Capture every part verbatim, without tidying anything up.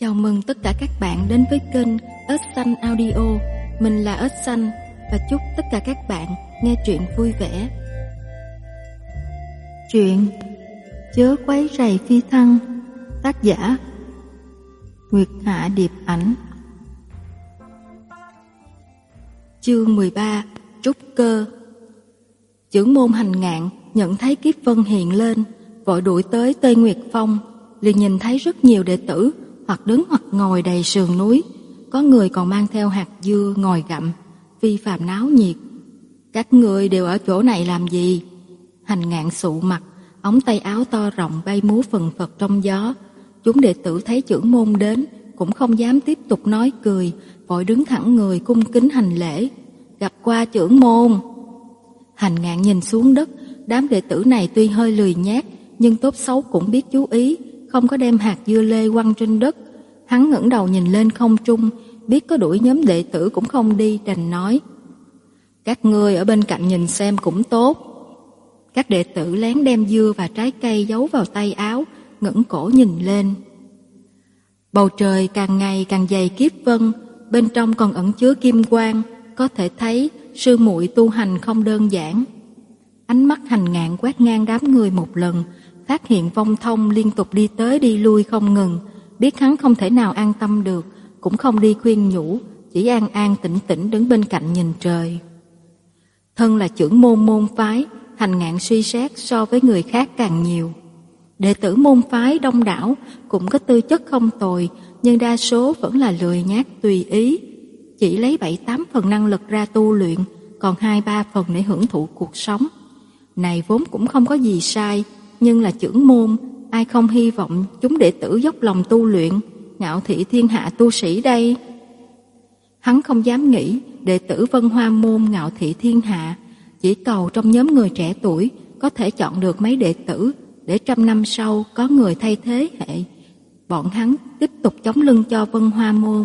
Chào mừng tất cả các bạn đến với kênh Ếch Xanh Audio. Mình là Ếch Xanh và chúc tất cả các bạn nghe truyện vui vẻ. Truyện Chớ quấy rầy phi thăng, tác giả Nguyệt Hạ Điệp Ảnh. Chương mười ba. Trúc cơ. Chưởng môn Hành Ngạn nhận thấy kiếp vân hiện lên, vội đuổi tới Tây Nguyệt Phong, liền nhìn thấy rất nhiều đệ tử hoặc đứng hoặc ngồi đầy sườn núi, có người còn mang theo hạt dưa ngồi gặm, phi phàm náo nhiệt. Các ngươi đều ở chỗ này làm gì? Hành Ngạn sụ mặt, ống tay áo to rộng bay múa phần phật trong gió. Chúng đệ tử thấy chưởng môn đến cũng không dám tiếp tục nói cười, vội đứng thẳng người cung kính hành lễ. Gặp qua chưởng môn. Hành Ngạn nhìn xuống đất, đám đệ tử này tuy hơi lười nhác nhưng tốt xấu cũng biết chú ý, không có đem hạt dưa lê quăng trên đất. Hắn ngẩng đầu nhìn lên không trung, biết có đuổi nhóm đệ tử cũng không đi, đành nói: các ngươi ở bên cạnh nhìn xem cũng tốt. Các đệ tử lén đem dưa và trái cây giấu vào tay áo, ngẩng cổ nhìn lên. Bầu trời càng ngày càng dày kiếp vân, bên trong còn ẩn chứa kim quang, có thể thấy sư muội tu hành không đơn giản. Ánh mắt Hành Ngạn quét ngang đám người một lần, phát hiện Vong Thông liên tục đi tới đi lui không ngừng, biết hắn không thể nào an tâm được, cũng không đi khuyên nhủ, chỉ an an tĩnh tĩnh đứng bên cạnh nhìn trời. Thân là chưởng môn môn phái, Hành Ngạn suy xét so với người khác càng nhiều. Đệ tử môn phái đông đảo cũng có tư chất không tồi, nhưng đa số vẫn là lười nhác tùy ý, chỉ lấy bảy tám phần năng lực ra tu luyện, còn hai ba phần để hưởng thụ cuộc sống. Này vốn cũng không có gì sai, nhưng là chưởng môn, ai không hy vọng chúng đệ tử dốc lòng tu luyện, ngạo thị thiên hạ tu sĩ đây. Hắn không dám nghĩ đệ tử Vân Hoa môn ngạo thị thiên hạ, chỉ cầu trong nhóm người trẻ tuổi có thể chọn được mấy đệ tử, để trăm năm sau có người thay thế hệ, bọn hắn tiếp tục chống lưng cho Vân Hoa môn.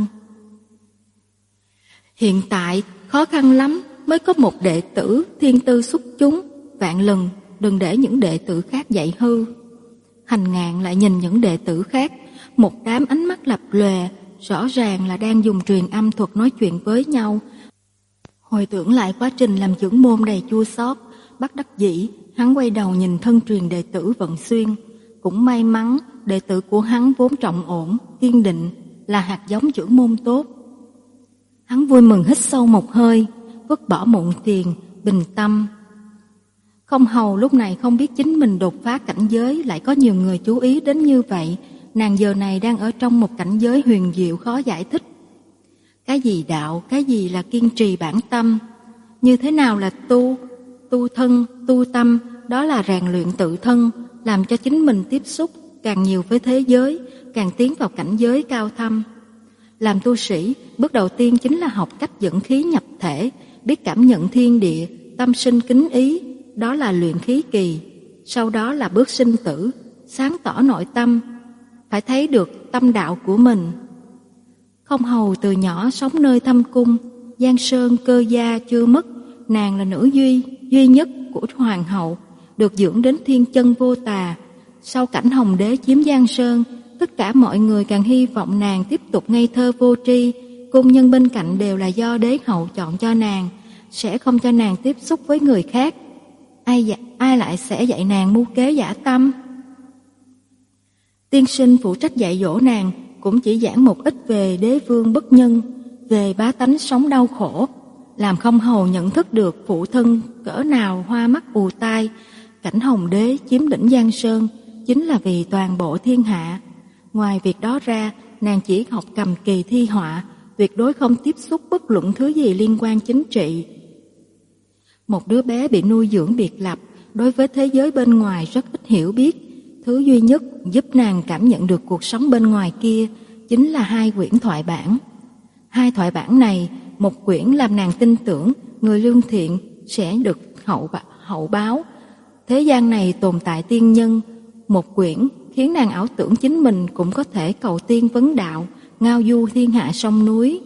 Hiện tại khó khăn lắm mới có một đệ tử thiên tư xuất chúng, vạn lần đừng để những đệ tử khác dạy hư. Hành Ngạn lại nhìn những đệ tử khác, một đám ánh mắt lập lòe, rõ ràng là đang dùng truyền âm thuật nói chuyện với nhau. Hồi tưởng lại quá trình làm chưởng môn đầy chua xót, bất đắc dĩ, hắn quay đầu nhìn thân truyền đệ tử Vận Xuyên. Cũng may mắn, đệ tử của hắn vốn trọng ổn, kiên định, là hạt giống chưởng môn tốt. Hắn vui mừng hít sâu một hơi, vứt bỏ muộn phiền, bình tâm. Không hầu lúc này không biết chính mình đột phá cảnh giới lại có nhiều người chú ý đến như vậy. Nàng giờ này đang ở trong một cảnh giới huyền diệu khó giải thích. Cái gì đạo, cái gì là kiên trì bản tâm, như thế nào là tu, tu thân, tu tâm, đó là rèn luyện tự thân, làm cho chính mình tiếp xúc càng nhiều với thế giới, càng tiến vào cảnh giới cao thâm. Làm tu sĩ, bước đầu tiên chính là học cách dẫn khí nhập thể, biết cảm nhận thiên địa, tâm sinh kính ý, đó là luyện khí kỳ. Sau đó là bước sinh tử, sáng tỏ nội tâm, phải thấy được tâm đạo của mình. Không hầu từ nhỏ sống nơi thâm cung, Giang Sơn cơ gia chưa mất, nàng là nữ duy, duy nhất của hoàng hậu, được dưỡng đến thiên chân vô tà. Sau cảnh Hồng Đế chiếm Giang Sơn, tất cả mọi người càng hy vọng nàng tiếp tục ngây thơ vô tri, cung nhân bên cạnh đều là do đế hậu chọn cho nàng, sẽ không cho nàng tiếp xúc với người khác. Ai, dạ, ai lại sẽ dạy nàng mưu kế giả tâm? Tiên sinh phụ trách dạy dỗ nàng cũng chỉ giảng một ít về đế vương bất nhân, về bá tánh sống đau khổ, làm không hầu nhận thức được phụ thân cỡ nào hoa mắt ù tai. Cảnh Hồng Đế chiếm đỉnh Giang Sơn chính là vì toàn bộ thiên hạ. Ngoài việc đó ra, nàng chỉ học cầm kỳ thi họa, tuyệt đối không tiếp xúc bất luận thứ gì liên quan chính trị. Một đứa bé bị nuôi dưỡng biệt lập, đối với thế giới bên ngoài rất ít hiểu biết. Thứ duy nhất giúp nàng cảm nhận được cuộc sống bên ngoài kia chính là hai quyển thoại bản. Hai thoại bản này, một quyển làm nàng tin tưởng người lương thiện sẽ được hậu, hậu báo, thế gian này tồn tại tiên nhân. Một quyển khiến nàng ảo tưởng chính mình cũng có thể cầu tiên vấn đạo, ngao du thiên hạ sông núi.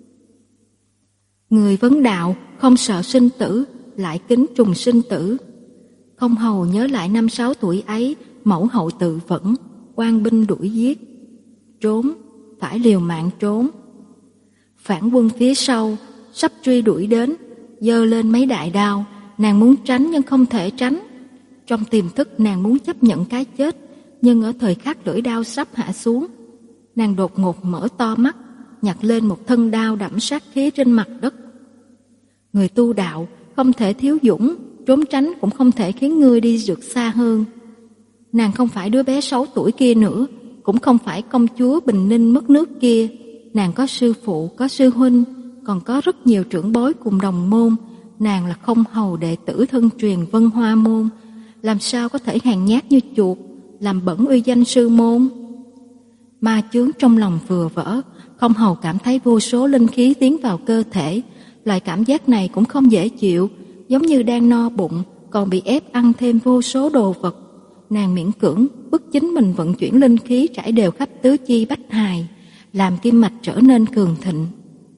Người vấn đạo không sợ sinh tử, lại kính trùng sinh tử. Không hầu nhớ lại năm sáu tuổi ấy, mẫu hậu tự vẫn, quan binh đuổi giết, trốn, phải liều mạng trốn. Phản quân phía sau sắp truy đuổi đến, giơ lên mấy đại đao, nàng muốn tránh nhưng không thể tránh. Trong tiềm thức nàng muốn chấp nhận cái chết, nhưng ở thời khắc lưỡi đao sắp hạ xuống, nàng đột ngột mở to mắt, nhặt lên một thân đao đẫm sát khí trên mặt đất. Người tu đạo không thể thiếu dũng, trốn tránh cũng không thể khiến ngươi đi được xa hơn. Nàng không phải đứa bé sáu tuổi kia nữa, cũng không phải công chúa Bình Ninh mất nước kia. Nàng có sư phụ, có sư huynh, còn có rất nhiều trưởng bối cùng đồng môn. Nàng là không hầu đệ tử thân truyền Vân Hoa môn, làm sao có thể hèn nhát như chuột, làm bẩn uy danh sư môn. Ma chướng trong lòng vừa vỡ, không hầu cảm thấy vô số linh khí tiến vào cơ thể. Loại cảm giác này cũng không dễ chịu, giống như đang no bụng, còn bị ép ăn thêm vô số đồ vật. Nàng miễn cưỡng bức chính mình vận chuyển linh khí trải đều khắp tứ chi bách hài, làm kim mạch trở nên cường thịnh.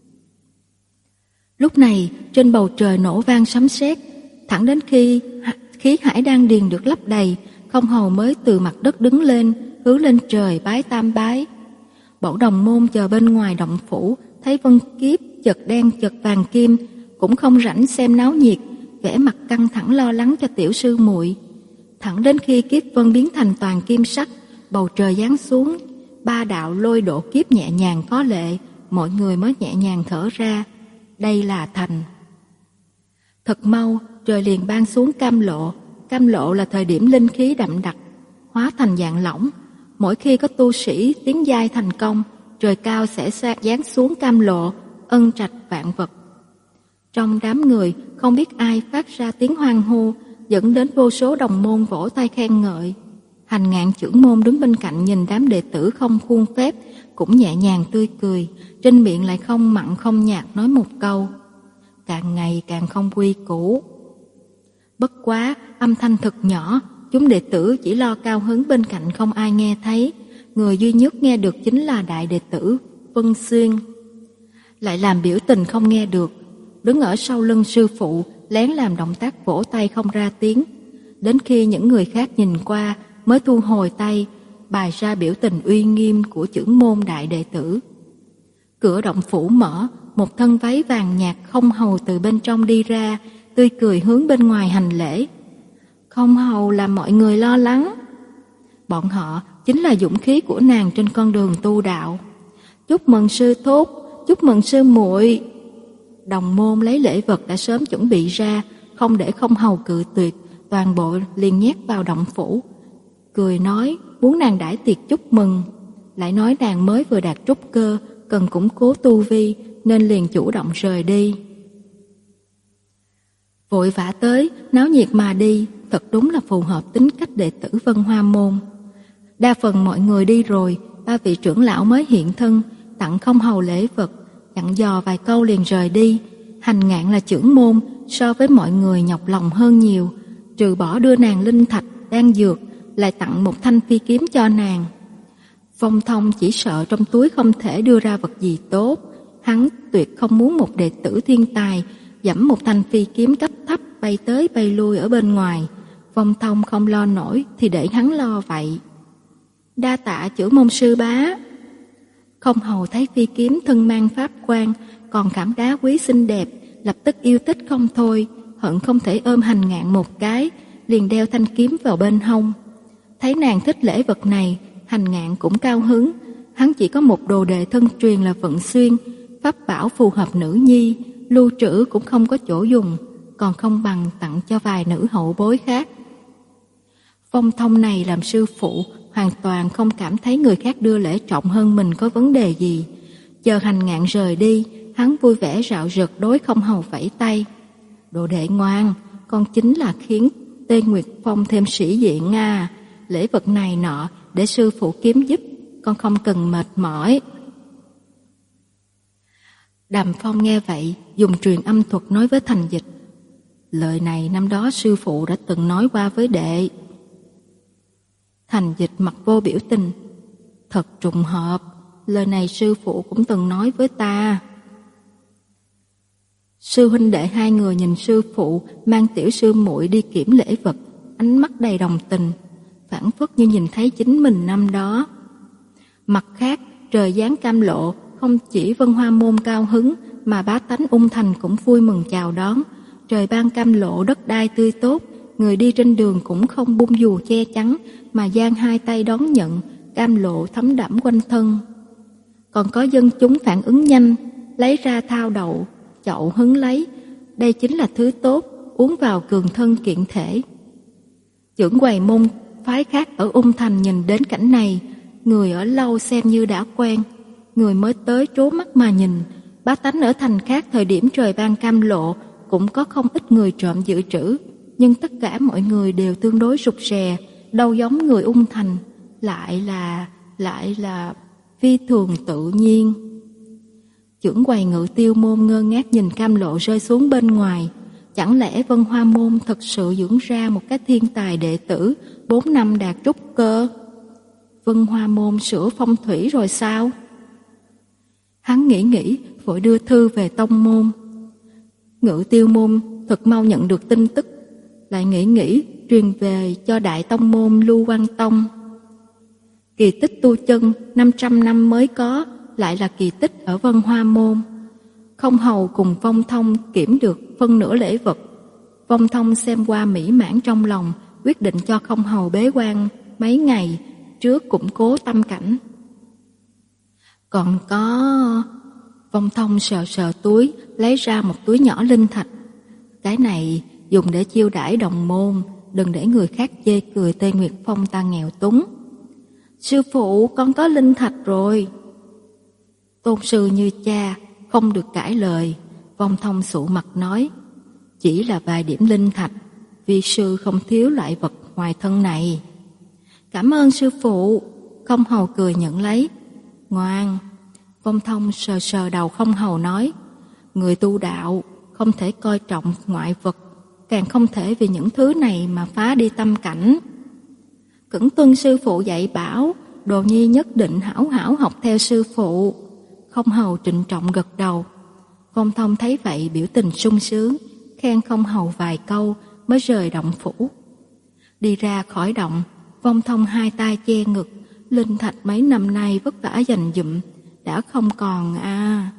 Lúc này trên bầu trời nổ vang sấm sét, thẳng đến khi khí hải đan điền được lấp đầy, không hầu mới từ mặt đất đứng lên, hướng lên trời bái tam bái. Bọn đồng môn chờ bên ngoài động phủ, thấy Vân Kiếp chật đen chật vàng kim, cũng không rảnh xem náo nhiệt, vẻ mặt căng thẳng lo lắng cho tiểu sư muội. Thẳng đến khi kiếp vân biến thành toàn kim sắc, bầu trời giáng xuống, ba đạo lôi độ kiếp nhẹ nhàng có lệ, mọi người mới nhẹ nhàng thở ra. Đây là thành. Thật mau, trời liền ban xuống cam lộ. Cam lộ là thời điểm linh khí đậm đặc, hóa thành dạng lỏng. Mỗi khi có tu sĩ tiến giai thành công, trời cao sẽ giáng xuống cam lộ, ân trạch vạn vật. Trong đám người, không biết ai phát ra tiếng hoan hô, dẫn đến vô số đồng môn vỗ tay khen ngợi. Hành Ngạn trưởng môn đứng bên cạnh nhìn đám đệ tử không khuôn phép, cũng nhẹ nhàng tươi cười, trên miệng lại không mặn không nhạt nói một câu: càng ngày càng không quy củ. Bất quá, âm thanh thật nhỏ, chúng đệ tử chỉ lo cao hứng bên cạnh không ai nghe thấy. Người duy nhất nghe được chính là đại đệ tử Vân Xuyên, lại làm biểu tình không nghe được, đứng ở sau lưng sư phụ, lén làm động tác vỗ tay không ra tiếng. Đến khi những người khác nhìn qua mới thu hồi tay, bày ra biểu tình uy nghiêm của trưởng môn đại đệ tử. Cửa động phủ mở, một thân váy vàng nhạt không hầu từ bên trong đi ra, tươi cười hướng bên ngoài hành lễ. Không hầu làm mọi người lo lắng. Bọn họ chính là dũng khí của nàng trên con đường tu đạo. Chúc mừng sư thúc, chúc mừng sư muội. Đồng môn lấy lễ vật đã sớm chuẩn bị ra, không để không hầu cự tuyệt, toàn bộ liền nhét vào động phủ. Cười nói muốn nàng đãi tiệc chúc mừng, lại nói nàng mới vừa đạt trúc cơ, cần củng cố tu vi, nên liền chủ động rời đi. Vội vã tới, náo nhiệt mà đi, thật đúng là phù hợp tính cách đệ tử Vân Hoa môn. Đa phần mọi người đi rồi, ba vị trưởng lão mới hiện thân, tặng không hầu lễ vật, dặn dò vài câu liền rời đi. Hành Ngạn là trưởng môn, so với mọi người nhọc lòng hơn nhiều, trừ bỏ đưa nàng linh thạch, đan dược, lại tặng một thanh phi kiếm cho nàng. Phong Thông chỉ sợ trong túi không thể đưa ra vật gì tốt, hắn tuyệt không muốn một đệ tử thiên tài giẫm một thanh phi kiếm cấp thấp bay tới bay lui ở bên ngoài. Phong Thông không lo nổi thì để hắn lo vậy. Đa tạ chữ môn sư bá. Không hầu thấy phi kiếm thân mang pháp quang, còn khảm đá quý xinh đẹp, lập tức yêu thích không thôi, hận không thể ôm Hành Ngạn một cái, liền đeo thanh kiếm vào bên hông. Thấy nàng thích lễ vật này, Hành Ngạn cũng cao hứng. Hắn chỉ có một đồ đệ thân truyền là Vận Xuyên, pháp bảo phù hợp nữ nhi, lưu trữ cũng không có chỗ dùng, còn không bằng tặng cho vài nữ hậu bối khác. Phong Thông này làm sư phụ, hoàn toàn không cảm thấy người khác đưa lễ trọng hơn mình có vấn đề gì. Chờ Hành Ngạn rời đi, hắn vui vẻ rạo rực đối không hầu vẫy tay. Đồ đệ ngoan, con chính là khiến Tê Nguyệt Phong thêm sĩ diện à. Lễ vật này nọ để sư phụ kiếm giúp, con không cần mệt mỏi. Đàm Phong nghe vậy, dùng truyền âm thuật nói với Thành Dịch. Lời này năm đó sư phụ đã từng nói qua với đệ. Thành Dịch mặt vô biểu tình. Thật trùng hợp, lời này sư phụ cũng từng nói với ta. Sư huynh đệ hai người nhìn sư phụ mang tiểu sư muội đi kiểm lễ vật, ánh mắt đầy đồng tình, phảng phất như nhìn thấy chính mình năm đó. Mặt khác, trời giáng cam lộ, không chỉ Vân Hoa Môn cao hứng mà bá tánh Ung Thành cũng vui mừng chào đón. Trời ban cam lộ, đất đai tươi tốt, người đi trên đường cũng không bung dù che chắn mà giang hai tay đón nhận, cam lộ thấm đẫm quanh thân. Còn có dân chúng phản ứng nhanh, lấy ra thao đậu, chậu hứng lấy. Đây chính là thứ tốt, uống vào cường thân kiện thể. Chưởng quầy môn phái khác ở Ung Thành nhìn đến cảnh này, người ở lâu xem như đã quen, người mới tới trố mắt mà nhìn. Bá tánh ở thành khác thời điểm trời ban cam lộ cũng có không ít người trộm dự trữ, nhưng tất cả mọi người đều tương đối rụt rè, đâu giống người Ung Thành, lại là lại là phi thường tự nhiên. Chưởng quầy Ngự Tiêu môn ngơ ngác nhìn cam lộ rơi xuống bên ngoài. Chẳng lẽ Vân Hoa môn thật sự dưỡng ra một cái thiên tài đệ tử, bốn năm đạt trúc cơ? Vân Hoa môn sửa phong thủy rồi sao? Hắn nghĩ nghĩ, vội đưa thư về tông môn. Ngự Tiêu môn thật mau nhận được tin tức, lại nghĩ nghĩ truyền về cho đại tông môn Lưu Quang Tông. Kỳ tích tu chân năm trăm năm mới có, lại là kỳ tích ở Vân Hoa môn. Không hầu cùng Vong Thông kiểm được phân nửa lễ vật. Vong Thông xem qua mỹ mãn trong lòng, quyết định cho Không hầu bế quan mấy ngày trước củng cố tâm cảnh. Còn có... Vong Thông sờ sờ túi, lấy ra một túi nhỏ linh thạch. Cái này dùng để chiêu đãi đồng môn, đừng để người khác chê cười Tây Nguyệt Phong ta nghèo túng. Sư phụ, con có linh thạch rồi. Tôn sư như cha, không được cãi lời. Vong Thông sụ mặt nói, chỉ là vài điểm linh thạch, vi sư không thiếu loại vật ngoài thân này. Cảm ơn sư phụ. Không hầu cười nhận lấy. Ngoan. Vong Thông sờ sờ đầu Không hầu nói, người tu đạo không thể coi trọng ngoại vật, càng không thể vì những thứ này mà phá đi tâm cảnh. Cẩn tuân sư phụ dạy bảo, đồ nhi nhất định hảo hảo học theo sư phụ. Không hầu trịnh trọng gật đầu. Vong Thông thấy vậy biểu tình sung sướng, khen Không hầu vài câu mới rời động phủ. Đi ra khỏi động, Vong Thông hai tay che ngực, linh thạch mấy năm nay vất vả dành dụm đã không còn à.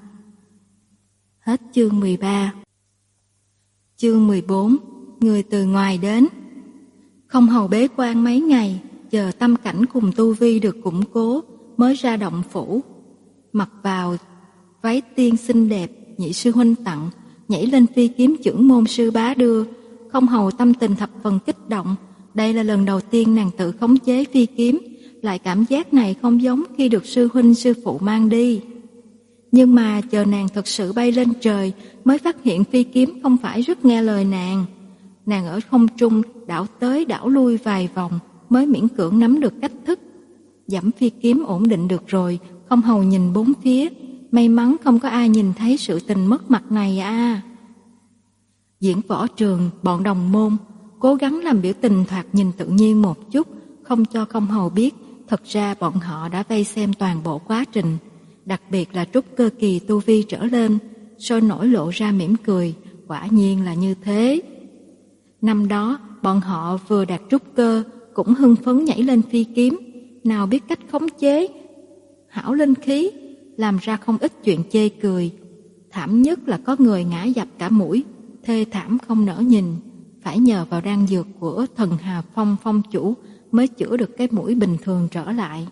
Hết chương mười ba. Chương mười bốn. Người từ ngoài đến. Không hầu bế quan mấy ngày, chờ tâm cảnh cùng tu vi được củng cố mới ra động phủ. Mặc vào váy tiên xinh đẹp nhị sư huynh tặng, nhảy lên phi kiếm chưởng môn sư bá đưa. Không hầu tâm tình thập phần kích động. Đây là lần đầu tiên nàng tự khống chế phi kiếm, lại cảm giác này không giống khi được sư huynh sư phụ mang đi. Nhưng mà chờ nàng thật sự bay lên trời mới phát hiện phi kiếm không phải rất nghe lời nàng. Nàng ở không trung đảo tới đảo lui vài vòng mới miễn cưỡng nắm được cách thức. Dẫm phi kiếm ổn định được rồi, Không hầu nhìn bốn phía, may mắn không có ai nhìn thấy sự tình mất mặt này à. Diễn võ trường, bọn đồng môn cố gắng làm biểu tình thoạt nhìn tự nhiên một chút, không cho Không hầu biết thật ra bọn họ đã vây xem toàn bộ quá trình, đặc biệt là trúc cơ kỳ tu vi trở lên, sôi nổi lộ ra mỉm cười, quả nhiên là như thế. Năm đó, bọn họ vừa đạt trúc cơ, cũng hưng phấn nhảy lên phi kiếm, nào biết cách khống chế hảo linh khí, làm ra không ít chuyện chê cười. Thảm nhất là có người ngã dập cả mũi, thê thảm không nỡ nhìn, phải nhờ vào đan dược của Thần Hà Phong phong chủ mới chữa được cái mũi bình thường trở lại.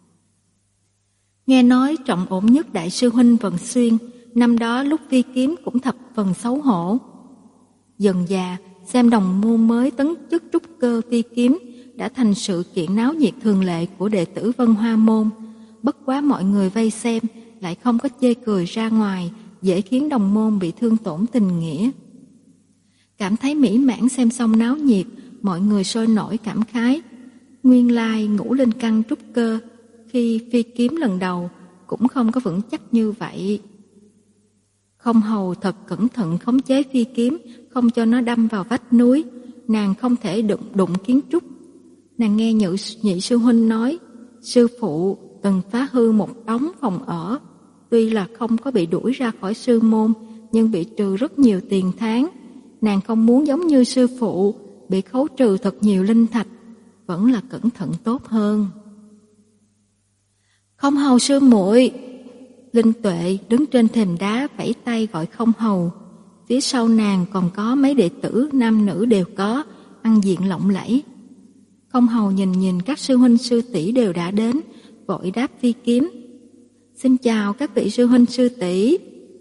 Nghe nói trọng ổn nhất đại sư huynh Vận Xuyên, năm đó lúc phi kiếm cũng thập phần xấu hổ. Dần dà, xem đồng môn mới tấn chức trúc cơ phi kiếm đã thành sự kiện náo nhiệt thường lệ của đệ tử Vân Hoa môn. Bất quá mọi người vây xem lại không có chê cười ra ngoài, dễ khiến đồng môn bị thương tổn tình nghĩa. Cảm thấy mỹ mãn xem xong náo nhiệt, mọi người sôi nổi cảm khái. Nguyên lai ngũ linh căn trúc cơ khi phi kiếm lần đầu cũng không có vững chắc như vậy. Không hầu thật cẩn thận khống chế phi kiếm, không cho nó đâm vào vách núi. Nàng không thể đụng, đụng kiến trúc. Nàng nghe nhị, nhị sư huynh nói, sư phụ từng phá hư một đống phòng ở. Tuy là không có bị đuổi ra khỏi sư môn, nhưng bị trừ rất nhiều tiền tháng. Nàng không muốn giống như sư phụ, bị khấu trừ thật nhiều linh thạch, vẫn là cẩn thận tốt hơn. Không hầu sư muội. Linh Tuệ đứng trên thềm đá vẫy tay gọi không hầu. Phía sau nàng còn có mấy đệ tử nam nữ đều có, ăn diện lộng lẫy. Không hầu nhìn nhìn các sư huynh sư tỷ đều đã đến, vội đáp phi kiếm. Xin chào các vị sư huynh sư tỷ.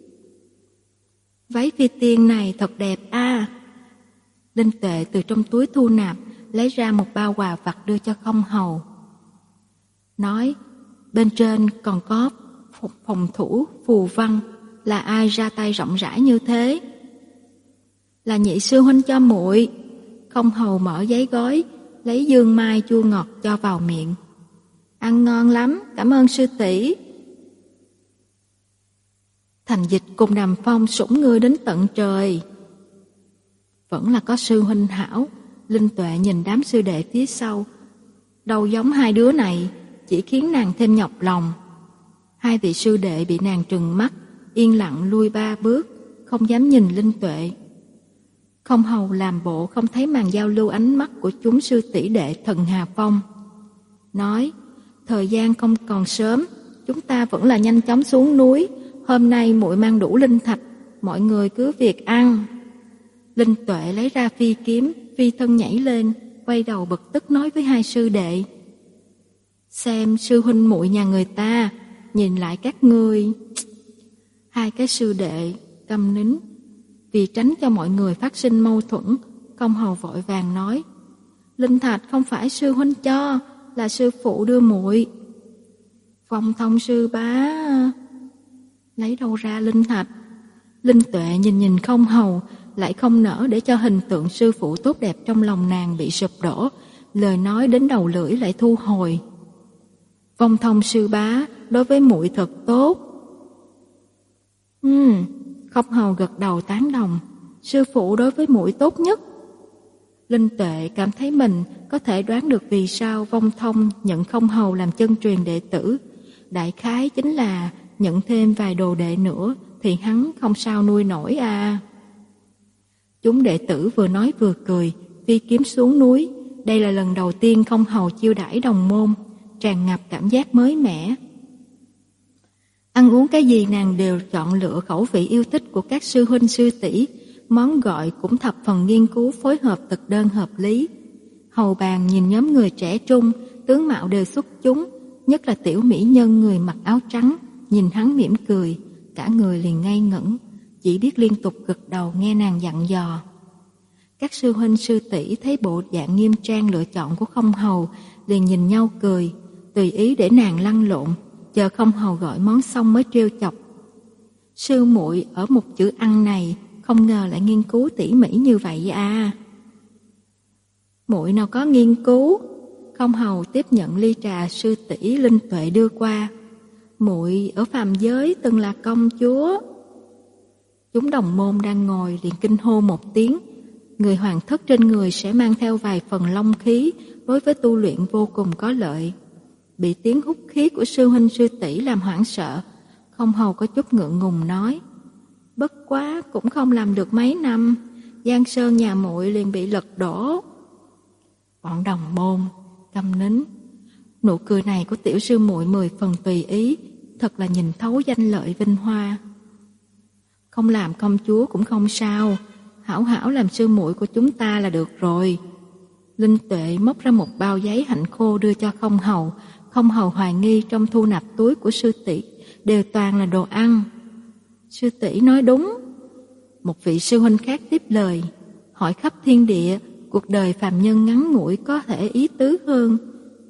Váy phi tiên này thật đẹp a. À. Linh Tuệ từ trong túi thu nạp lấy ra một bao quà vặt đưa cho không hầu. Nói, bên trên còn có phòng thủ phù văn, là ai ra tay rộng rãi như thế? Là nhị sư huynh cho muội. Không hầu mở giấy gói, lấy dương mai chua ngọt cho vào miệng. Ăn ngon lắm, cảm ơn sư tỷ. Thành Dịch cùng Đàm Phong sủng ngươi đến tận trời. Vẫn là có sư huynh hảo. Linh Tuệ nhìn đám sư đệ phía sau, đâu giống hai đứa này, chỉ khiến nàng thêm nhọc lòng. Hai vị sư đệ bị nàng trừng mắt, yên lặng lui ba bước, không dám nhìn Linh Tuệ. Không hầu làm bộ không thấy màn giao lưu ánh mắt của chúng sư tỷ đệ Thần Hà Phong. Nói, thời gian không còn sớm, chúng ta vẫn là nhanh chóng xuống núi. Hôm nay muội mang đủ linh thạch, mọi người cứ việc ăn. Linh Tuệ lấy ra phi kiếm, phi thân nhảy lên, quay đầu bực tức nói với hai sư đệ. Xem sư huynh muội nhà người ta, nhìn lại các ngươi. Hai cái sư đệ câm nín. Vì tránh cho mọi người phát sinh mâu thuẫn, Công hầu vội vàng nói, linh thạch không phải sư huynh cho, là sư phụ đưa muội. Phong Thông sư bá lấy đâu ra linh thạch? Linh Tuệ nhìn nhìn Không hầu, lại không nỡ để cho hình tượng sư phụ tốt đẹp trong lòng nàng bị sụp đổ, lời nói đến đầu lưỡi lại thu hồi. Phong Thông sư bá đối với muội thật tốt. Ừm, Không hầu gật đầu tán đồng, sư phụ đối với muội tốt nhất. Linh Tuệ cảm thấy mình có thể đoán được vì sao Vong Thông nhận Không hầu làm chân truyền đệ tử. Đại khái chính là nhận thêm vài đồ đệ nữa thì hắn không sao nuôi nổi à. Chúng đệ tử vừa nói vừa cười, phi kiếm xuống núi. Đây là lần đầu tiên Không hầu chiêu đãi đồng môn, tràn ngập cảm giác mới mẻ. Ăn uống cái gì nàng đều chọn lựa khẩu vị yêu thích của các sư huynh sư tỷ, món gọi cũng thập phần nghiên cứu phối hợp thực đơn hợp lý. Hầu bàn nhìn nhóm người trẻ trung, tướng mạo đều xuất chúng, nhất là tiểu mỹ nhân người mặc áo trắng, nhìn hắn mỉm cười, cả người liền ngây ngẩn, chỉ biết liên tục gật đầu nghe nàng dặn dò. Các sư huynh sư tỷ thấy bộ dạng nghiêm trang lựa chọn của Không hầu, liền nhìn nhau cười, tùy ý để nàng lăn lộn, chờ Không hầu gọi món xong mới trêu chọc. Sư muội ở một chữ ăn này không ngờ lại nghiên cứu tỉ mỉ như vậy à. Muội nào có nghiên cứu? Không hầu tiếp nhận ly trà sư tỷ Linh Tuệ đưa qua. Muội ở phàm giới từng là công chúa. Chúng đồng môn đang ngồi liền kinh hô một tiếng. Người hoàng thất trên người sẽ mang theo vài phần long khí, đối với tu luyện vô cùng có lợi. Bị tiếng hút khí của sư huynh sư tỷ làm hoảng sợ, Không hầu có chút ngượng ngùng nói, bất quá cũng không làm được mấy năm, Giang Sơn nhà muội liền bị lật đổ. Bọn đồng môn câm nín. Nụ cười này của tiểu sư muội mười phần tùy ý, thật là nhìn thấu danh lợi vinh hoa. Không làm công chúa cũng không sao, hảo hảo làm sư muội của chúng ta là được rồi. Linh Tuệ móc ra một bao giấy hạnh khô đưa cho Không hầu. Không hầu hoài nghi trong thu nạp túi của sư tỷ đều toàn là đồ ăn. Sư tỷ nói đúng. Một vị sư huynh khác tiếp lời, hỏi khắp thiên địa, cuộc đời phàm nhân ngắn ngủi có thể ý tứ hơn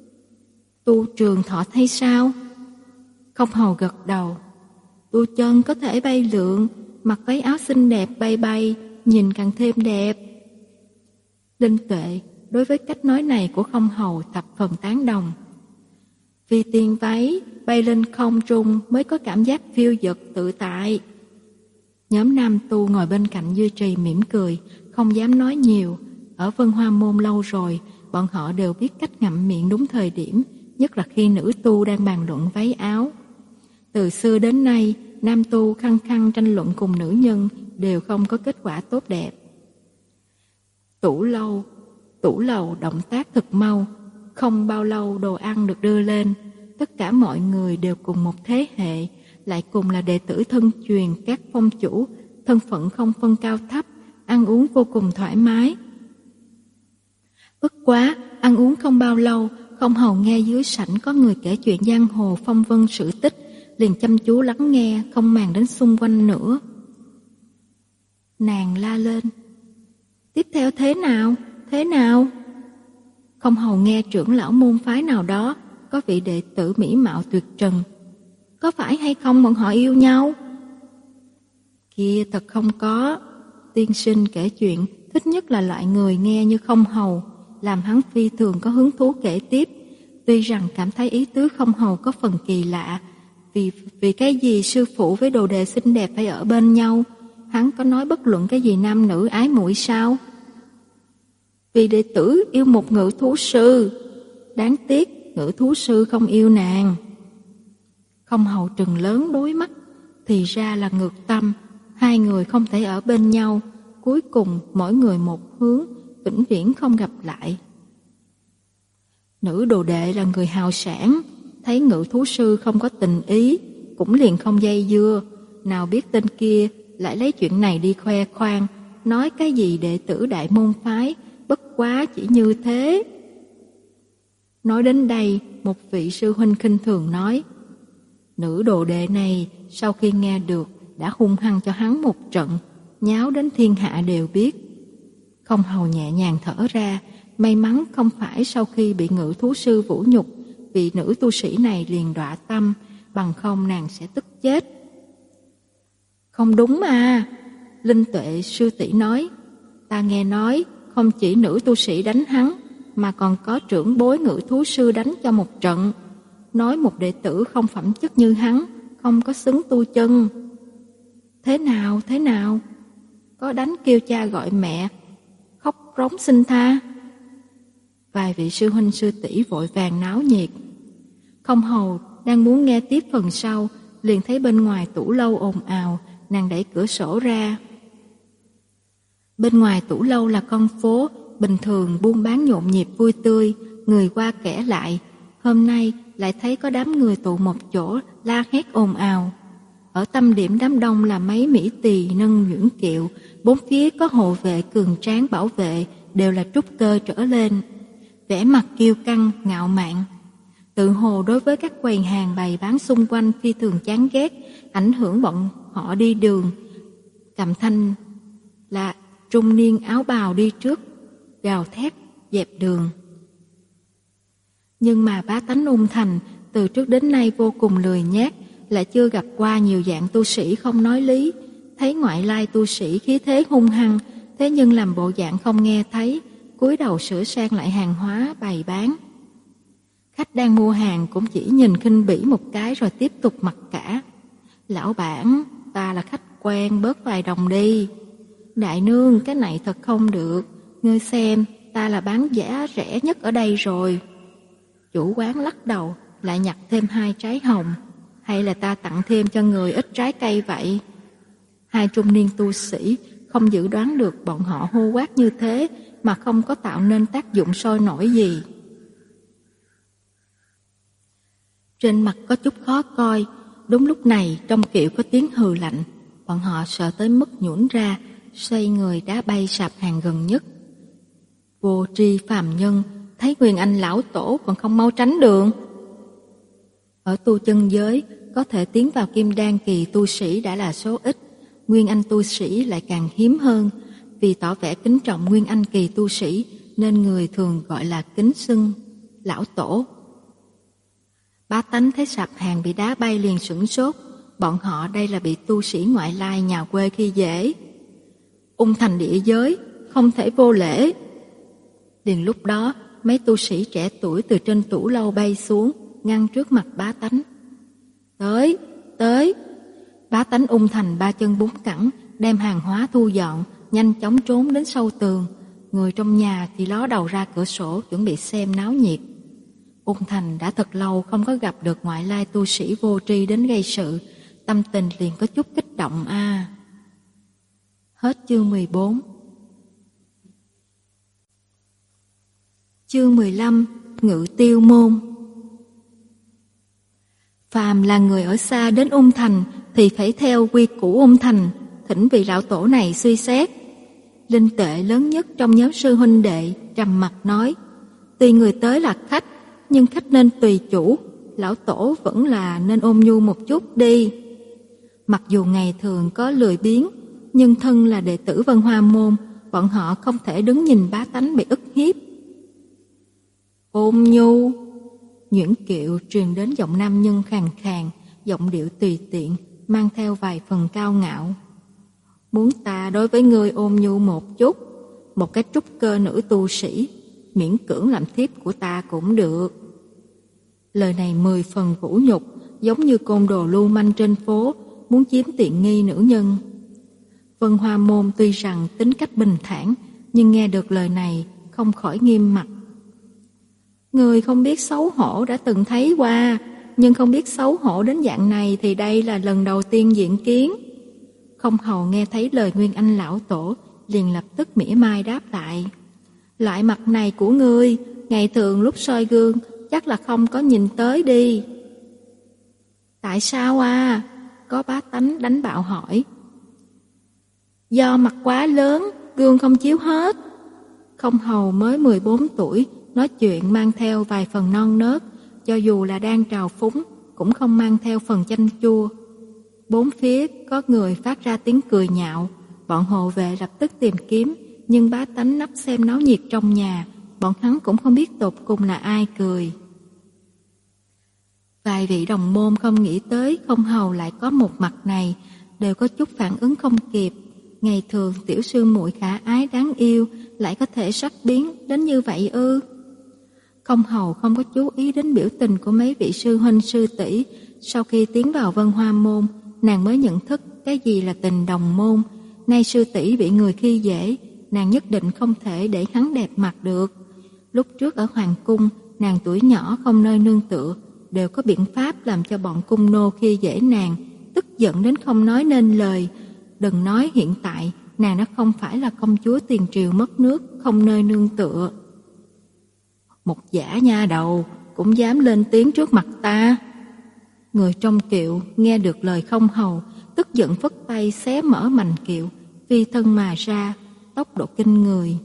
tu trường thọ hay sao? Không hầu gật đầu. Tu chân có thể bay lượn, mặc váy áo xinh đẹp bay bay, nhìn càng thêm đẹp. Linh Tuệ đối với cách nói này của Không hầu thập phần tán đồng. Vì tiền váy bay lên không trung mới có cảm giác phiêu dật tự tại. Nhóm nam tu ngồi bên cạnh duy trì mỉm cười, không dám nói nhiều. Ở Vân Hoa Môn lâu rồi, bọn họ đều biết cách ngậm miệng đúng thời điểm, nhất là khi nữ tu đang bàn luận váy áo. Từ xưa đến nay, nam tu khăng khăng tranh luận cùng nữ nhân đều không có kết quả tốt đẹp. Tủ lâu, tủ lầu động tác thật mau, không bao lâu đồ ăn được đưa lên. tất cả mọi người đều cùng một thế hệ, lại cùng là đệ tử thân truyền các phong chủ, thân phận không phân cao thấp, ăn uống vô cùng thoải mái. Bất quá, ăn uống không bao lâu, Không Hầu nghe dưới sảnh có người kể chuyện giang hồ phong vân sự tích, liền chăm chú lắng nghe, không màng đến xung quanh nữa. Nàng la lên: "Tiếp theo thế nào? Thế nào?" Không Hầu nghe trưởng lão môn phái nào đó có vị đệ tử mỹ mạo tuyệt trần. "Có phải hay không bọn họ yêu nhau?" "Kia thật không có." Tiên sinh kể chuyện thích nhất là loại người nghe như Không Hầu, làm hắn phi thường có hứng thú kể tiếp. Tuy rằng cảm thấy ý tứ Không Hầu có phần kỳ lạ, vì vì cái gì sư phụ với đồ đệ xinh đẹp phải ở bên nhau, hắn có nói bất luận cái gì nam nữ ái muội sao? Vì đệ tử yêu một ngự thú sư, đáng tiếc ngự thú sư không yêu nàng. Không Hầu trừng lớn đôi mắt, thì ra là ngược tâm, hai người không thể ở bên nhau, cuối cùng mỗi người một hướng, vĩnh viễn không gặp lại. Nữ đồ đệ là người hào sản, thấy ngự thú sư không có tình ý, cũng liền không dây dưa, nào biết tên kia lại lấy chuyện này đi khoe khoang, nói cái gì đệ tử đại môn phái, bất quá chỉ như thế. Nói đến đây, một vị sư huynh khinh thường nói: "Nữ đồ đệ này sau khi nghe được đã hung hăng cho hắn một trận, nháo đến thiên hạ đều biết." Không Hầu nhẹ nhàng thở ra, may mắn không phải sau khi bị ngự thú sư vũ nhục, vị nữ tu sĩ này liền đọa tâm, bằng không nàng sẽ tức chết. "Không đúng à," Linh Tuệ sư tỷ nói, "ta nghe nói không chỉ nữ tu sĩ đánh hắn, mà còn có trưởng bối ngự thú sư đánh cho một trận, nói một đệ tử không phẩm chất như hắn, không có xứng tu chân." "Thế nào, thế nào? Có đánh kêu cha gọi mẹ, khóc rống xin tha?" Vài vị sư huynh sư tỷ vội vàng náo nhiệt. Không Hầu đang muốn nghe tiếp phần sau, liền thấy bên ngoài tủ lâu ồn ào, nàng đẩy cửa sổ ra. Bên ngoài tủ lâu là con phố, bình thường buôn bán nhộn nhịp vui tươi, người qua kẻ lại. Hôm nay lại thấy có đám người tụ một chỗ, la hét ồn ào. Ở tâm điểm đám đông là mấy mỹ tỳ nâng nhuyễn kiệu, bốn phía có hộ vệ cường tráng bảo vệ, đều là trúc cơ trở lên. Vẻ mặt kiêu căng, ngạo mạn. Tự hồ đối với các quầy hàng bày bán xung quanh phi thường chán ghét, ảnh hưởng bọn họ đi đường. Cầm thanh là trung niên áo bào đi trước, gào thét, dẹp đường. Nhưng mà bá tánh Ung Thành từ trước đến nay vô cùng lười nhác, lại chưa gặp qua nhiều dạng tu sĩ không nói lý. Thấy ngoại lai tu sĩ khí thế hung hăng, thế nhưng làm bộ dạng không nghe thấy, cúi đầu sửa sang lại hàng hóa bày bán. Khách đang mua hàng cũng chỉ nhìn khinh bỉ một cái rồi tiếp tục mặc cả. "Lão bản, ta là khách quen, bớt vài đồng đi." "Đại nương, cái này thật không được, ngươi xem, ta là bán giá rẻ nhất ở đây rồi." Chủ quán lắc đầu, lại nhặt thêm hai trái hồng. "Hay là ta tặng thêm cho người ít trái cây vậy?" Hai trung niên tu sĩ không dự đoán được bọn họ hô quát như thế, mà không có tạo nên tác dụng sôi nổi gì. Trên mặt có chút khó coi. Đúng lúc này trong kiệu có tiếng hừ lạnh, bọn họ sợ tới mức nhũn ra, xoay người đá bay sạp hàng gần nhất. Vô tri phàm nhân, thấy Nguyên Anh lão tổ còn không mau tránh đường. Ở tu chân giới, có thể tiến vào kim đan kỳ tu sĩ đã là số ít, Nguyên Anh tu sĩ lại càng hiếm hơn. Vì tỏ vẻ kính trọng Nguyên Anh kỳ tu sĩ, nên người thường gọi là kính xưng lão tổ. Bá tánh thấy sạp hàng bị đá bay liền sửng sốt, bọn họ đây là bị tu sĩ ngoại lai nhà quê khi dễ. Ung Thành địa giới, không thể vô lễ. Liền lúc đó, mấy tu sĩ trẻ tuổi từ trên tủ lâu bay xuống, ngăn trước mặt bá tánh. "Tới, tới!" Bá tánh Ung Thành ba chân bốn cẳng, đem hàng hóa thu dọn, nhanh chóng trốn đến sau tường. Người trong nhà thì ló đầu ra cửa sổ chuẩn bị xem náo nhiệt. Ung Thành đã thật lâu không có gặp được ngoại lai tu sĩ vô tri đến gây sự, tâm tình liền có chút kích động a. À. Hết chương mười bốn. Chương mười lăm. Ngự Tiêu môn. Phàm là người ở xa đến Ung Thành thì phải theo quy củ Ung Thành, thỉnh vị lão tổ này suy xét. Linh Tuệ lớn nhất trong nhóm sư huynh đệ trầm mặt nói, tuy người tới là khách, nhưng khách nên tùy chủ, lão tổ vẫn là nên ôn nhu một chút đi. Mặc dù ngày thường có lười biếng, nhưng thân là đệ tử Vân Hoa Môn, bọn họ không thể đứng nhìn bá tánh bị ức hiếp. Ôn nhu. Nhuyễn Kiệu truyền đến giọng nam nhân khàn khàn, giọng điệu tùy tiện, mang theo vài phần cao ngạo. Muốn ta đối với ngươi ôn nhu một chút, một cái trúc cơ nữ tu sĩ, miễn cưỡng làm thiếp của ta cũng được. Lời này mười phần vũ nhục, giống như côn đồ lưu manh trên phố, muốn chiếm tiện nghi nữ nhân. Vân Hoa Môn tuy rằng tính cách bình thản, nhưng nghe được lời này không khỏi nghiêm mặt. Người không biết xấu hổ đã từng thấy qua, nhưng không biết xấu hổ đến dạng này thì đây là lần đầu tiên diện kiến. Không hầu nghe thấy lời Nguyên Anh lão tổ, liền lập tức mỉa mai đáp lại. Loại mặt này của ngươi, ngày thường lúc soi gương, chắc là không có nhìn tới đi. Tại sao à? Có bá tánh đánh bạo hỏi. Do mặt quá lớn, gương không chiếu hết. Không hầu mới mười bốn tuổi, nói chuyện mang theo vài phần non nớt, cho dù là đang trào phúng, cũng không mang theo phần chanh chua. Bốn phía có người phát ra tiếng cười nhạo, bọn hộ vệ lập tức tìm kiếm, nhưng bá tánh nấp xem náo nhiệt trong nhà, bọn hắn cũng không biết tột cùng là ai cười. Vài vị đồng môn không nghĩ tới không hầu lại có một mặt này, đều có chút phản ứng không kịp. Ngày thường tiểu sư muội khả ái đáng yêu, lại có thể sắc biến đến như vậy ư? Không hầu không có chú ý đến biểu tình của mấy vị sư huynh sư tỷ. Sau khi tiến vào Vân Hoa Môn, nàng mới nhận thức cái gì là tình đồng môn. Nay sư tỷ bị người khi dễ, nàng nhất định không thể để hắn đẹp mặt được. Lúc trước ở Hoàng Cung, nàng tuổi nhỏ không nơi nương tựa, đều có biện pháp làm cho bọn cung nô khi dễ nàng, tức giận đến không nói nên lời. Đừng nói hiện tại, nàng đã không phải là công chúa tiền triều mất nước, không nơi nương tựa. Một giả nha đầu, cũng dám lên tiếng trước mặt ta. Người trong kiệu nghe được lời không hầu, tức giận phất tay xé mở mành kiệu, phi thân mà ra, tốc độ kinh người.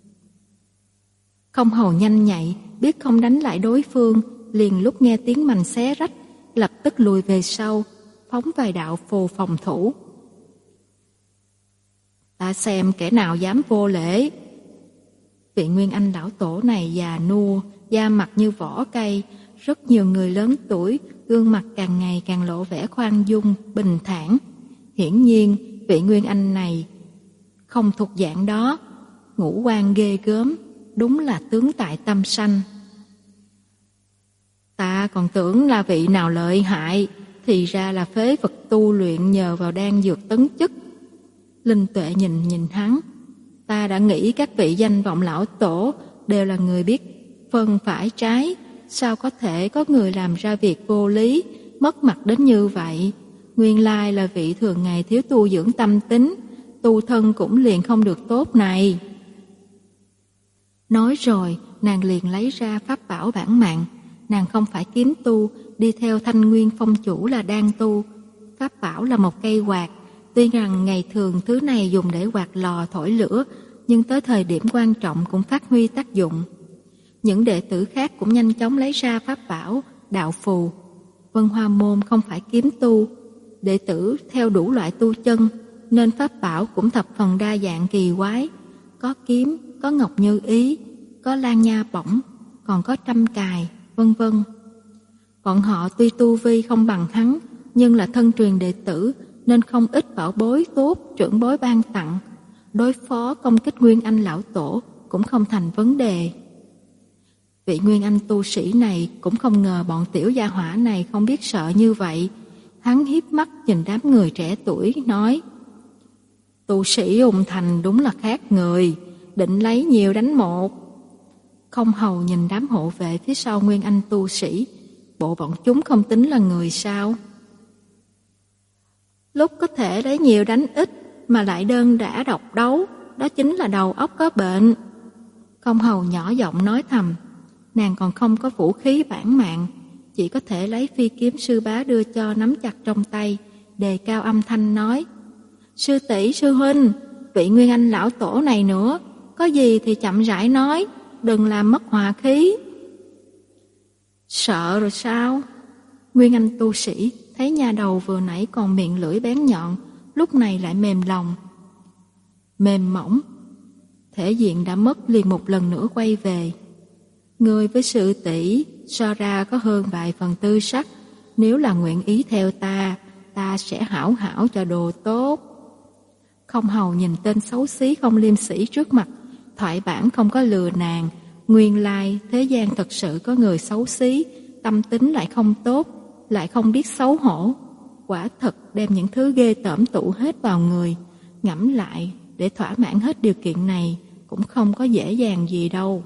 Không hầu nhanh nhạy, biết không đánh lại đối phương, liền lúc nghe tiếng mành xé rách, lập tức lùi về sau, phóng vài đạo phù phòng thủ. Ta xem kẻ nào dám vô lễ. Vị Nguyên Anh lão tổ này già nua, da mặt như vỏ cây, rất nhiều người lớn tuổi, gương mặt càng ngày càng lộ vẻ khoan dung, bình thản. Hiển nhiên, vị Nguyên Anh này không thuộc dạng đó, ngũ quan ghê gớm, đúng là tướng tại tâm sanh. Ta còn tưởng là vị nào lợi hại, thì ra là phế vật tu luyện nhờ vào đan dược tấn chức. Linh Tuệ nhìn nhìn hắn. Ta đã nghĩ các vị danh vọng lão tổ đều là người biết phân phải trái, sao có thể có người làm ra việc vô lý, mất mặt đến như vậy. Nguyên lai là vị thường ngày thiếu tu dưỡng tâm tính, tu thân cũng liền không được tốt này. Nói rồi, nàng liền lấy ra pháp bảo bản mạng. Nàng không phải kiếm tu, đi theo Thanh Nguyên phong chủ là đan tu. Pháp bảo là một cây quạt. Tuy rằng ngày thường thứ này dùng để quạt lò thổi lửa, nhưng tới thời điểm quan trọng cũng phát huy tác dụng. Những đệ tử khác cũng nhanh chóng lấy ra pháp bảo, đạo phù. Vân Hoa Môn không phải kiếm tu, đệ tử theo đủ loại tu chân, nên pháp bảo cũng thập phần đa dạng kỳ quái. Có kiếm, có ngọc như ý, có lan nha bổng, còn có trăm cài, vân vân. Bọn họ tuy tu vi không bằng hắn, nhưng là thân truyền đệ tử, nên không ít bảo bối tốt trưởng bối ban tặng. Đối phó công kích Nguyên Anh lão tổ cũng không thành vấn đề. Vị Nguyên Anh tu sĩ này cũng không ngờ bọn tiểu gia hỏa này không biết sợ như vậy. Hắn hiếp mắt nhìn đám người trẻ tuổi, nói: Tu sĩ Ung Thành đúng là khác người, định lấy nhiều đánh một. Không hầu nhìn đám hộ vệ phía sau Nguyên Anh tu sĩ, bộ bọn chúng không tính là người sao? Lúc có thể lấy nhiều đánh ít mà lại đơn đã độc đấu, đó chính là đầu óc có bệnh. Không hầu nhỏ giọng nói thầm, nàng còn không có vũ khí bản mạng, chỉ có thể lấy phi kiếm sư bá đưa cho nắm chặt trong tay, đề cao âm thanh nói: Sư tỷ, sư huynh, vị Nguyên Anh lão tổ này nữa, có gì thì chậm rãi nói, đừng làm mất hòa khí. Sợ rồi sao? Nguyên Anh tu sĩ thấy nha đầu vừa nãy còn miệng lưỡi bén nhọn, lúc này lại mềm lòng. Mềm mỏng, thể diện đã mất liền một lần nữa quay về. Ngươi với sư tỷ so ra có hơn vài phần tư sắc, nếu là nguyện ý theo ta, ta sẽ hảo hảo cho đồ tốt. Không hầu nhìn tên xấu xí không liêm sĩ trước mặt, thoại bản không có lừa nàng, nguyên lai thế gian thật sự có người xấu xí, tâm tính lại không tốt, lại không biết xấu hổ. Quả thật đem những thứ ghê tởm tụ hết vào người, ngẫm lại để thỏa mãn hết điều kiện này cũng không có dễ dàng gì đâu.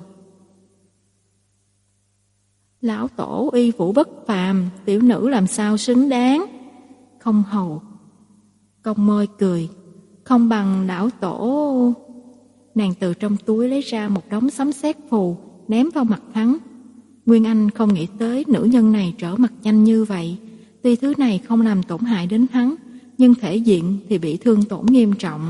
Lão tổ uy vũ bất phàm, tiểu nữ làm sao xứng đáng. Không hầu cong môi cười, không bằng lão tổ. Nàng từ trong túi lấy ra một đống sấm sét phù, ném vào mặt hắn. Nguyên Anh không nghĩ tới nữ nhân này trở mặt nhanh như vậy. Tuy thứ này không làm tổn hại đến hắn, nhưng thể diện thì bị thương tổn nghiêm trọng.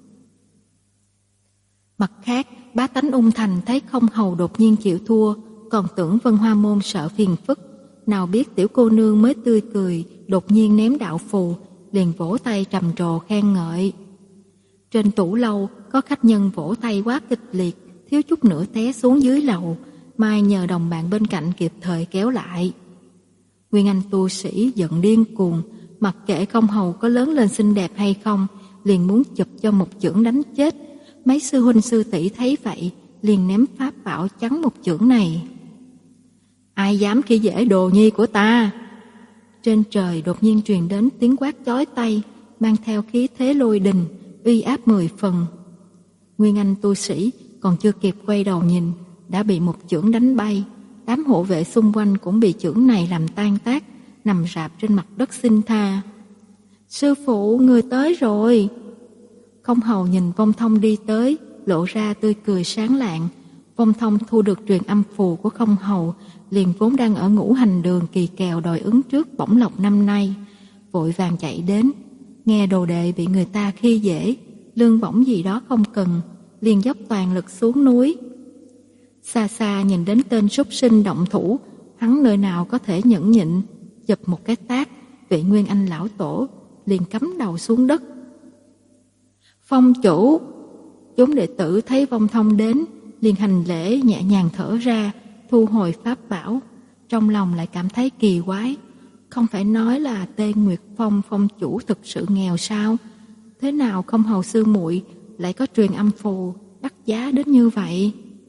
Mặt khác, bá tánh Ung Thành thấy không hầu đột nhiên chịu thua, còn tưởng Vân Hoa Môn sợ phiền phức. Nào biết tiểu cô nương mới tươi cười, đột nhiên ném đạo phù, liền vỗ tay trầm trồ khen ngợi. Trên tủ lâu có khách nhân vỗ tay quá kịch liệt, thiếu chút nữa té xuống dưới lầu, may nhờ đồng bạn bên cạnh kịp thời kéo lại. Nguyên Anh tu sĩ giận điên cuồng, mặc kệ không hầu có lớn lên xinh đẹp hay không, liền muốn chụp cho một chưởng đánh chết. Mấy sư huynh sư tỷ thấy vậy, liền ném pháp bảo chắn một chưởng này. Ai dám khi dễ đồ nhi của ta? Trên trời đột nhiên truyền đến tiếng quát chói tai, mang theo khí thế lôi đình, uy áp mười phần. Nguyên Anh tu sĩ còn chưa kịp quay đầu nhìn, đã bị một chưởng đánh bay. Đám hộ vệ xung quanh cũng bị chưởng này làm tan tác, nằm rạp trên mặt đất xin tha. Sư phụ, người tới rồi. Không hầu nhìn Vong Thông đi tới, lộ ra tươi cười sáng lạng. Vong Thông thu được truyền âm phù của không hầu, liền vốn đang ở ngũ hành đường kỳ kèo đòi ứng trước bổng lộc năm nay, vội vàng chạy đến. Nghe đồ đệ bị người ta khi dễ, lương bổng gì đó không cần, liền dốc toàn lực xuống núi. Xa xa nhìn đến tên súc sinh động thủ, hắn nơi nào có thể nhẫn nhịn, chụp một cái tát, vị Nguyên Anh lão tổ liền cắm đầu xuống đất. Phong chủ! Chúng đệ tử thấy Vong Thông đến, liền hành lễ nhẹ nhàng thở ra, thu hồi pháp bảo. Trong lòng lại cảm thấy kỳ quái, không phải nói là tên Nguyệt Phong phong chủ thực sự nghèo sao? Thế nào không hầu sư muội lại có truyền âm phù đắt giá đến như vậy?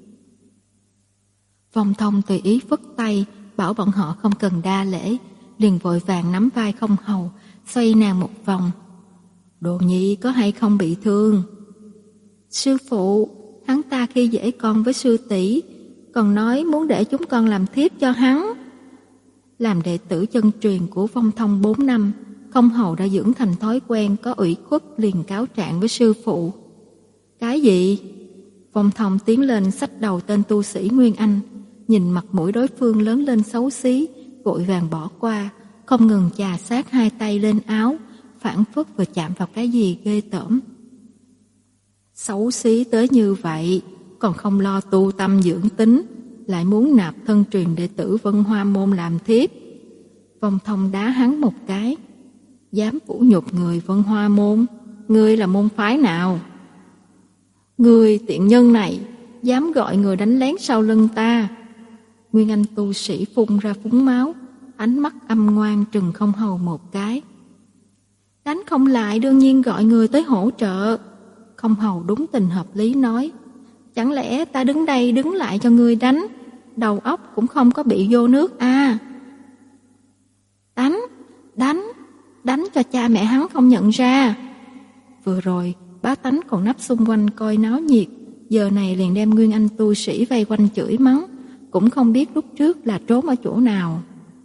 Vong Thông tùy ý phất tay, bảo bọn họ không cần đa lễ, liền vội vàng nắm vai không hầu, xoay nàng một vòng. Đồ nhi có hay không bị thương? Sư phụ, hắn ta khi dễ con với sư tỷ, còn nói muốn để chúng con làm thiếp cho hắn. Làm đệ tử chân truyền của Vong Thông bốn năm, không hầu đã dưỡng thành thói quen có ủy khuất liền cáo trạng với sư phụ. Cái gì? Vong Thông tiến lên xách đầu tên tu sĩ Nguyên Anh, nhìn mặt mũi đối phương lớn lên xấu xí, vội vàng bỏ qua, không ngừng chà sát hai tay lên áo, phảng phất vừa chạm vào cái gì ghê tởm. Xấu xí tới như vậy, còn không lo tu tâm dưỡng tính, lại muốn nạp thân truyền đệ tử Vân Hoa Môn làm thiếp. Vong Thông đá hắn một cái. Dám vũ nhục người Vân Hoa Môn, ngươi là môn phái nào? Ngươi tiện nhân này, dám gọi người đánh lén sau lưng ta. Nguyên Anh tu sĩ phun ra phúng máu, ánh mắt âm ngoan trừng không hầu một cái. Đánh không lại đương nhiên gọi người tới hỗ trợ. Không hầu đúng tình hợp lý nói. Chẳng lẽ ta đứng đây đứng lại cho ngươi đánh, đầu óc cũng không có bị vô nước à? Đánh, đánh, đánh cho cha mẹ hắn không nhận ra. Vừa rồi bá tánh còn nấp xung quanh coi náo nhiệt, giờ này liền đem Nguyên Anh tu sĩ vây quanh chửi mắng, cũng không biết lúc trước là trốn ở chỗ nào.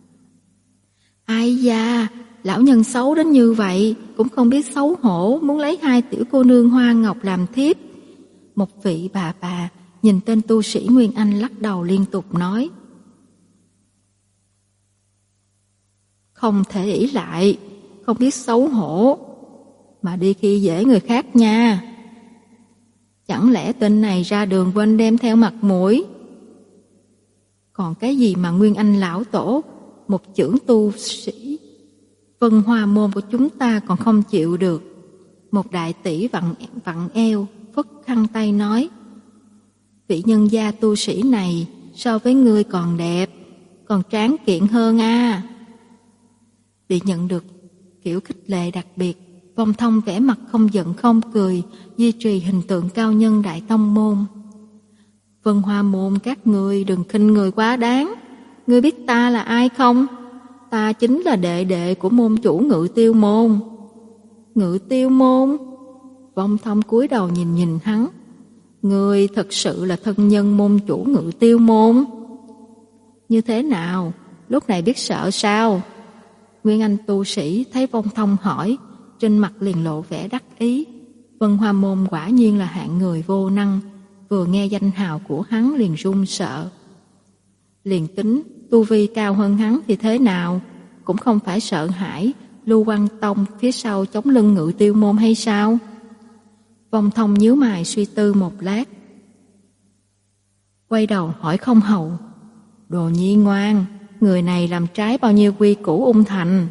Ai da, lão nhân xấu đến như vậy, cũng không biết xấu hổ, muốn lấy hai tiểu cô nương Hoa Ngọc làm thiếp. Một vị bà bà nhìn tên tu sĩ Nguyên Anh lắc đầu liên tục nói. Không thể ỷ lại, không biết xấu hổ, mà đi khi dễ người khác nha. Chẳng lẽ tên này ra đường quên đem theo mặt mũi? Còn cái gì mà Nguyên Anh lão tổ, một chưởng tu sĩ Vân Hoa môn của chúng ta còn không chịu được. Một đại tỷ vặn, vặn eo, phất khăn tay nói: vị nhân gia tu sĩ này so với ngươi còn đẹp, còn tráng kiện hơn a. Bị nhận được kiểu khích lệ đặc biệt, Vong Thông vẻ mặt không giận không cười, duy trì hình tượng cao nhân đại tông môn. Vân Hoa môn các ngươi đừng khinh người quá đáng. Ngươi biết ta là ai không? Ta chính là đệ đệ của môn chủ Ngự Tiêu môn. Ngự Tiêu môn? Vong Thông cúi đầu nhìn nhìn hắn. Ngươi thật sự là thân nhân môn chủ Ngự Tiêu môn? Như thế nào? Lúc này biết sợ sao? Nguyên Anh tu sĩ thấy Vong Thông hỏi, trên mặt liền lộ vẻ đắc ý. Vân Hoa môn quả nhiên là hạng người vô năng, vừa nghe danh hào của hắn liền run sợ. Liền tính tu vi cao hơn hắn thì thế nào, cũng không phải sợ hãi Lưu Quang Tông phía sau chống lưng Ngự Tiêu môn hay sao? Vong Thông nhíu mày suy tư một lát, quay đầu hỏi Không Hầu: Đồ Nhi ngoan, người này làm trái bao nhiêu quy củ ung thành?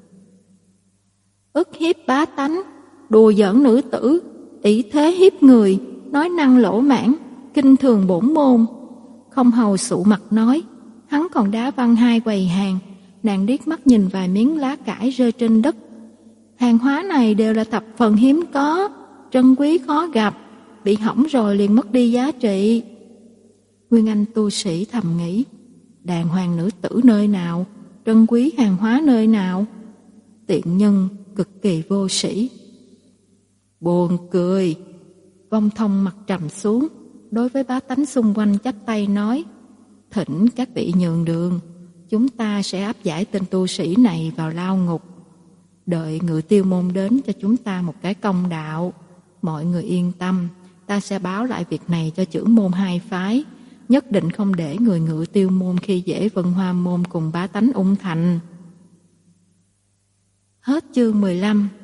Ức hiếp bá tánh, đùa giỡn nữ tử, ỷ thế hiếp người, nói năng lỗ mãng, kinh thường bổn môn. Không Hầu sụ mặt nói, hắn còn đá văng hai quầy hàng. Nàng điếc mắt nhìn vài miếng lá cải rơi trên đất. Hàng hóa này đều là thập phần hiếm có, trân quý khó gặp, bị hỏng rồi liền mất đi giá trị. Nguyên Anh tu sĩ thầm nghĩ, đàng hoàng nữ tử nơi nào, trân quý hàng hóa nơi nào? Tiện nhân cực kỳ vô sĩ. Buồn cười. Vong Thông mặt trầm xuống, đối với bá tánh xung quanh chắp tay nói: thỉnh các vị nhường đường, chúng ta sẽ áp giải tên tu sĩ này vào lao ngục. Đợi Ngự Tiêu môn đến cho chúng ta một cái công đạo. Mọi người yên tâm, ta sẽ báo lại việc này cho trưởng môn hai phái, nhất định không để người Ngự Tiêu môn khi dễ Vân Hoa môn cùng bá tánh ung thành. Hết chương mười lăm.